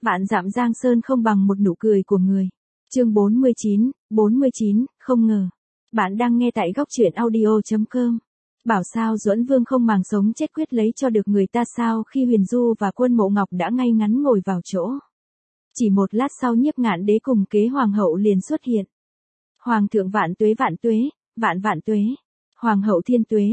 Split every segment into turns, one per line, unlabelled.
Vạn dặm giang sơn không bằng một nụ cười của người. Chương 49, không ngờ. Bạn đang nghe tại góc truyện audio.com. Bảo sao Duẫn Vương không màng sống chết quyết lấy cho được người ta sao khi Huyền Du và Quân Mộ Ngọc đã ngay ngắn ngồi vào chỗ. Chỉ một lát sau Nhiếp Ngạn Đế cùng kế hoàng hậu liền xuất hiện. Hoàng thượng vạn tuế, vạn vạn tuế. Hoàng hậu thiên tuế,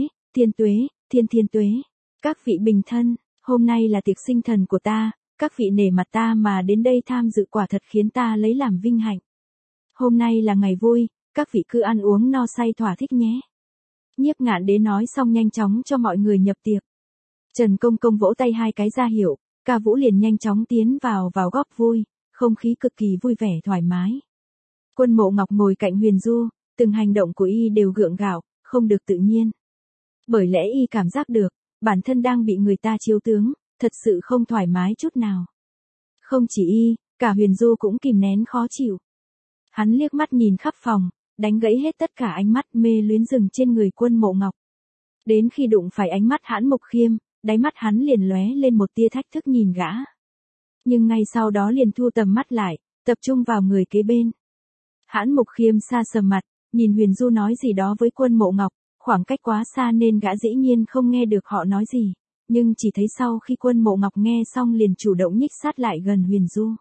thiên tuế. Các vị bình thân, hôm nay là tiệc sinh thần của ta, các vị nể mặt ta mà đến đây tham dự quả thật khiến ta lấy làm vinh hạnh. Hôm nay là ngày vui, các vị cứ ăn uống no say thỏa thích nhé. Nhiếp Ngạn Đế nói xong nhanh chóng cho mọi người nhập tiệc. Trần Công Công vỗ tay hai cái ra hiệu, ca vũ liền nhanh chóng tiến vào góp vui, không khí cực kỳ vui vẻ thoải mái. Quân Mộ Ngọc ngồi cạnh Huyền Du, từng hành động của y đều gượng gạo, không được tự nhiên. Bởi lẽ y cảm giác được, bản thân đang bị người ta chiếu tướng, thật sự không thoải mái chút nào. Không chỉ y, cả Huyền Du cũng kìm nén khó chịu. Hắn liếc mắt nhìn khắp phòng, đánh gãy hết tất cả ánh mắt mê luyến dừng trên người Quân Mộ Ngọc. Đến khi đụng phải ánh mắt Hãn Mục Khiêm, đáy mắt hắn liền lóe lên một tia thách thức nhìn gã. Nhưng ngay sau đó liền thu tầm mắt lại, tập trung vào người kế bên. Hãn Mục Khiêm sa sầm mặt, nhìn Huyền Du nói gì đó với Quân Mộ Ngọc, khoảng cách quá xa nên gã dĩ nhiên không nghe được họ nói gì, nhưng chỉ thấy sau khi Quân Mộ Ngọc nghe xong liền chủ động nhích sát lại gần Huyền Du.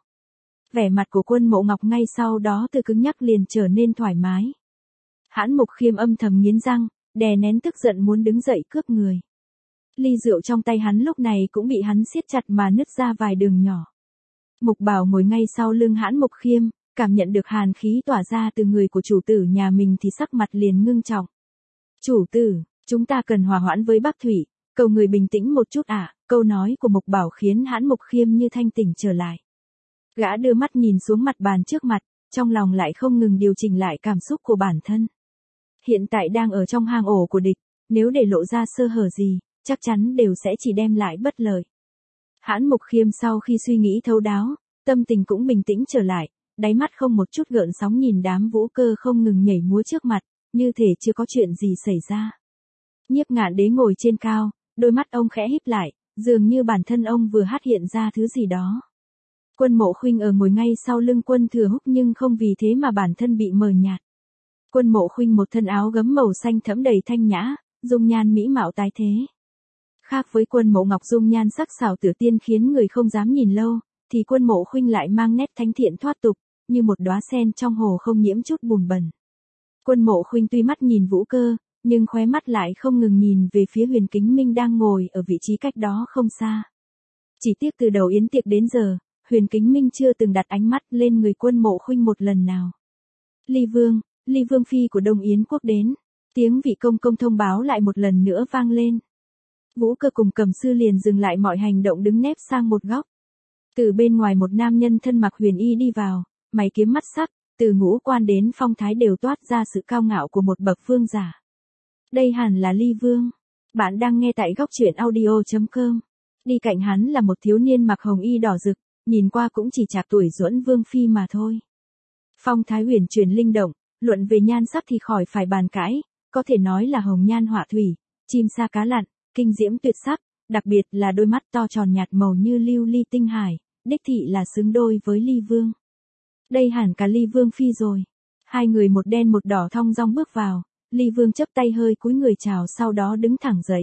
Vẻ mặt của Quân Mộ Ngọc ngay sau đó từ cứng nhắc liền trở nên thoải mái. Hãn Mục Khiêm âm thầm nghiến răng, đè nén tức giận muốn đứng dậy cướp người. Ly rượu trong tay hắn lúc này cũng bị hắn siết chặt mà nứt ra vài đường nhỏ. Mục Bảo ngồi ngay sau lưng Hãn Mục Khiêm, cảm nhận được hàn khí tỏa ra từ người của chủ tử nhà mình thì sắc mặt liền ngưng trọng. Chủ tử, chúng ta cần hòa hoãn với Bắc Thủy, cầu người bình tĩnh một chút ạ. Câu nói của Mục Bảo khiến Hãn Mục Khiêm như thanh tỉnh trở lại. Gã đưa mắt nhìn xuống mặt bàn trước mặt, trong lòng lại không ngừng điều chỉnh lại cảm xúc của bản thân. Hiện tại đang ở trong hang ổ của địch, nếu để lộ ra sơ hở gì, chắc chắn đều sẽ chỉ đem lại bất lợi. Hãn Mục Khiêm sau khi suy nghĩ thấu đáo, tâm tình cũng bình tĩnh trở lại, đáy mắt không một chút gợn sóng nhìn đám vũ cơ không ngừng nhảy múa trước mặt, như thể chưa có chuyện gì xảy ra. Nhiếp Ngạn Đế ngồi trên cao, đôi mắt ông khẽ híp lại, dường như bản thân ông vừa phát hiện ra thứ gì đó. Quân Mộ Khuynh ở ngồi ngay sau lưng Quân Thừa Húc nhưng không vì thế mà bản thân bị mờ nhạt. Quân Mộ Khuynh một thân áo gấm màu xanh thẫm đầy thanh nhã, dung nhan mỹ mạo tái thế. Khác với Quân Mộ Ngọc dung nhan sắc sảo tử tiên khiến người không dám nhìn lâu, thì Quân Mộ Khuynh lại mang nét thánh thiện thoát tục, như một đóa sen trong hồ không nhiễm chút bùn bẩn. Quân Mộ Khuynh tuy mắt nhìn vũ cơ, nhưng khóe mắt lại không ngừng nhìn về phía Huyền Kính Minh đang ngồi ở vị trí cách đó không xa. Chỉ tiếc từ đầu yến tiệc đến giờ, Huyền Kính Minh chưa từng đặt ánh mắt lên người Quân Mộ Khuynh một lần nào. Ly Vương phi của Đông Yến quốc đến, tiếng vị công công thông báo lại một lần nữa vang lên. Vũ cơ cùng Cầm Sư liền dừng lại mọi hành động đứng nép sang một góc. Từ bên ngoài một nam nhân thân mặc huyền y đi vào, mày kiếm mắt sắc, từ ngũ quan đến phong thái đều toát ra sự cao ngạo của một bậc vương giả. Đây hẳn là Ly Vương. Bạn đang nghe tại góc truyện audio.com. Đi cạnh hắn là một thiếu niên mặc hồng y đỏ rực, nhìn qua cũng chỉ chạc tuổi Duẫn Vương phi mà thôi. Phong thái huyền chuyển linh động, luận về nhan sắc thì khỏi phải bàn cãi, có thể nói là hồng nhan họa thủy, chim sa cá lặn, kinh diễm tuyệt sắc, đặc biệt là đôi mắt to tròn nhạt màu như lưu ly tinh hải, đích thị là xứng đôi với Ly Vương. Đây hẳn cả Ly Vương phi rồi. Hai người một đen một đỏ thong dong bước vào, Ly Vương chấp tay hơi cúi người chào sau đó đứng thẳng dậy.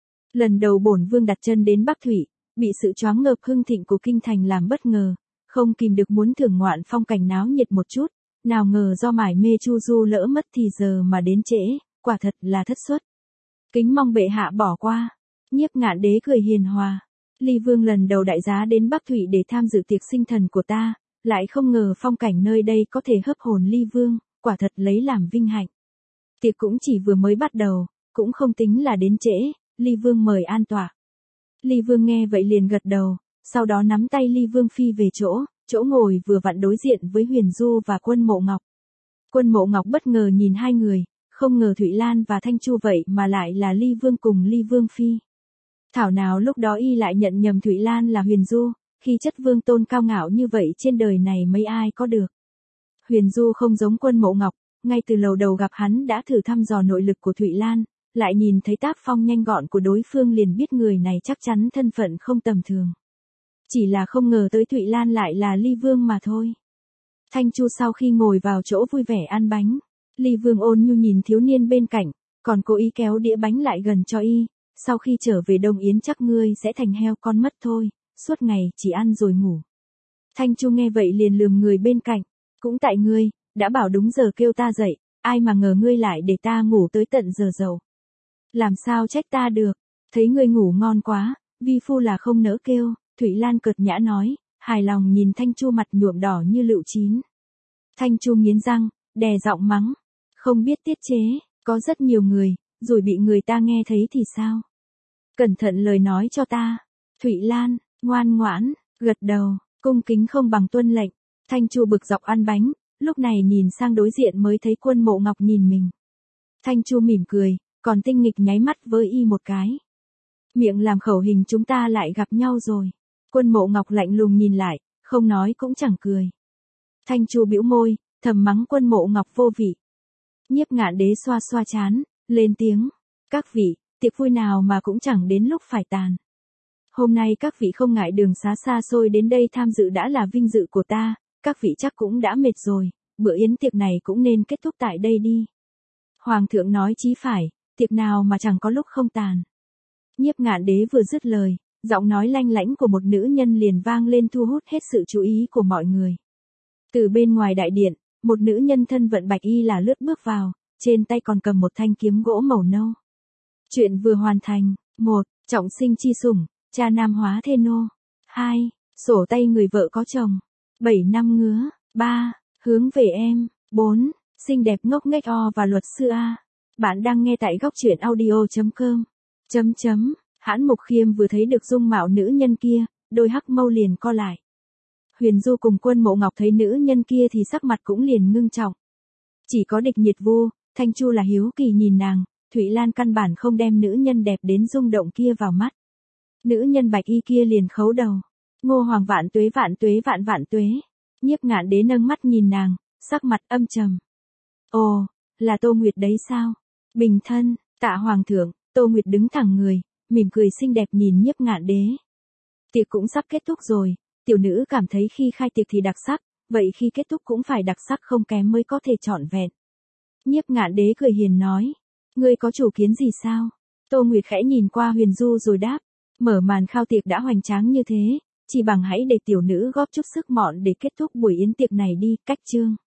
Lần đầu bổn vương đặt chân đến Bắc Thủy, bị sự choáng ngợp hưng thịnh của kinh thành làm bất ngờ, không kìm được muốn thưởng ngoạn phong cảnh náo nhiệt một chút, nào ngờ do mải mê chu du lỡ mất thì giờ mà đến trễ, quả thật là thất suất. Kính mong bệ hạ bỏ qua. Nhiếp Ngạn Đế cười hiền hòa. Ly Vương lần đầu đại giá đến Bắc Thủy để tham dự tiệc sinh thần của ta, lại không ngờ phong cảnh nơi đây có thể hấp hồn Ly Vương, quả thật lấy làm vinh hạnh. Tiệc cũng chỉ vừa mới bắt đầu, cũng không tính là đến trễ, Ly Vương mời an tọa. Ly Vương nghe vậy liền gật đầu, sau đó nắm tay Ly Vương phi về chỗ ngồi vừa vặn đối diện với Huyền Du và Quân Mộ Ngọc. Quân Mộ Ngọc bất ngờ nhìn hai người, không ngờ Thụy Lan và Thanh Chu vậy mà lại là Ly Vương cùng Ly Vương phi. Thảo nào lúc đó y lại nhận nhầm Thụy Lan là Huyền Du, khi chất vương tôn cao ngạo như vậy trên đời này mấy ai có được. Huyền Du không giống Quân Mộ Ngọc, ngay từ lầu đầu gặp hắn đã thử thăm dò nội lực của Thụy Lan, lại nhìn thấy tác phong nhanh gọn của đối phương liền biết người này chắc chắn thân phận không tầm thường. Chỉ là không ngờ tới Thụy Lan lại là Ly Vương mà thôi. Thanh Chu sau khi ngồi vào chỗ vui vẻ ăn bánh, Ly Vương ôn nhu nhìn thiếu niên bên cạnh, còn cố ý kéo đĩa bánh lại gần cho y, sau khi trở về Đông Yến chắc ngươi sẽ thành heo con mất thôi, suốt ngày chỉ ăn rồi ngủ. Thanh Chu nghe vậy liền lườm người bên cạnh, cũng tại ngươi, đã bảo đúng giờ kêu ta dậy, ai mà ngờ ngươi lại để ta ngủ tới tận giờ dậu. Làm sao trách ta được, thấy ngươi ngủ ngon quá, vi phu là không nỡ kêu, Thụy Lan cợt nhã nói, hài lòng nhìn Thanh Chu mặt nhuộm đỏ như lựu chín. Thanh Chu nghiến răng, đè giọng mắng, không biết tiết chế, có rất nhiều người, rồi bị người ta nghe thấy thì sao? Cẩn thận lời nói cho ta. Thụy Lan, ngoan ngoãn, gật đầu, cung kính không bằng tuân lệnh. Thanh Chu bực dọc ăn bánh, lúc này nhìn sang đối diện mới thấy Quân Mộ Ngọc nhìn mình. Thanh Chu mỉm cười, còn tinh nghịch nháy mắt với y một cái. Miệng làm khẩu hình chúng ta lại gặp nhau rồi. Quân Mộ Ngọc lạnh lùng nhìn lại, không nói cũng chẳng cười. Thanh Chu bĩu môi, thầm mắng Quân Mộ Ngọc vô vị. Nhiếp Ngạn Đế xoa xoa trán, lên tiếng, các vị, tiệc vui nào mà cũng chẳng đến lúc phải tàn. Hôm nay các vị không ngại đường xá xa xôi đến đây tham dự đã là vinh dự của ta, các vị chắc cũng đã mệt rồi, bữa yến tiệc này cũng nên kết thúc tại đây đi. Hoàng thượng nói chí phải, tiệc nào mà chẳng có lúc không tàn. Nhiếp Ngạn Đế vừa dứt lời, giọng nói lanh lảnh của một nữ nhân liền vang lên thu hút hết sự chú ý của mọi người. Từ bên ngoài đại điện, một nữ nhân thân vận bạch y là lướt bước vào, trên tay còn cầm một thanh kiếm gỗ màu nâu. Chuyện vừa hoàn thành. 1. Trọng sinh chi sủng, cha nam hóa thê nô. 2. Sổ tay người vợ có chồng. 7 năm ngứa. 3. Hướng về em. 4. Xinh đẹp ngốc nghếch o và luật sư A. Bạn đang nghe tại góc truyện audio.com. Hãn Mục Khiêm vừa thấy được dung mạo nữ nhân kia, đôi hắc mâu liền co lại. Huyền Du cùng Quân Mộ Ngọc thấy nữ nhân kia thì sắc mặt cũng liền ngưng trọng. Chỉ có Địch Nhiệt Vu, Thanh Chu là hiếu kỳ nhìn nàng, Thụy Lan căn bản không đem nữ nhân đẹp đến rung động kia vào mắt. Nữ nhân bạch y kia liền khấu đầu. Ngô Hoàng vạn tuế vạn tuế. Nhiếp Ngạn Đế nâng mắt nhìn nàng, sắc mặt âm trầm. Ồ, là Tô Nguyệt đấy sao? Bình thân, tạ Hoàng thượng. Tô Nguyệt đứng thẳng người, mỉm cười xinh đẹp nhìn Nhiếp Ngạn Đế. Tiệc cũng sắp kết thúc rồi, tiểu nữ cảm thấy khi khai tiệc thì đặc sắc, vậy khi kết thúc cũng phải đặc sắc không kém mới có thể trọn vẹn. Nhiếp Ngạn Đế cười hiền nói, ngươi có chủ kiến gì sao? Tô Nguyệt khẽ nhìn qua Huyền Du rồi đáp, mở màn khao tiệc đã hoành tráng như thế, chỉ bằng hãy để tiểu nữ góp chút sức mọn để kết thúc buổi yến tiệc này đi, cách chương.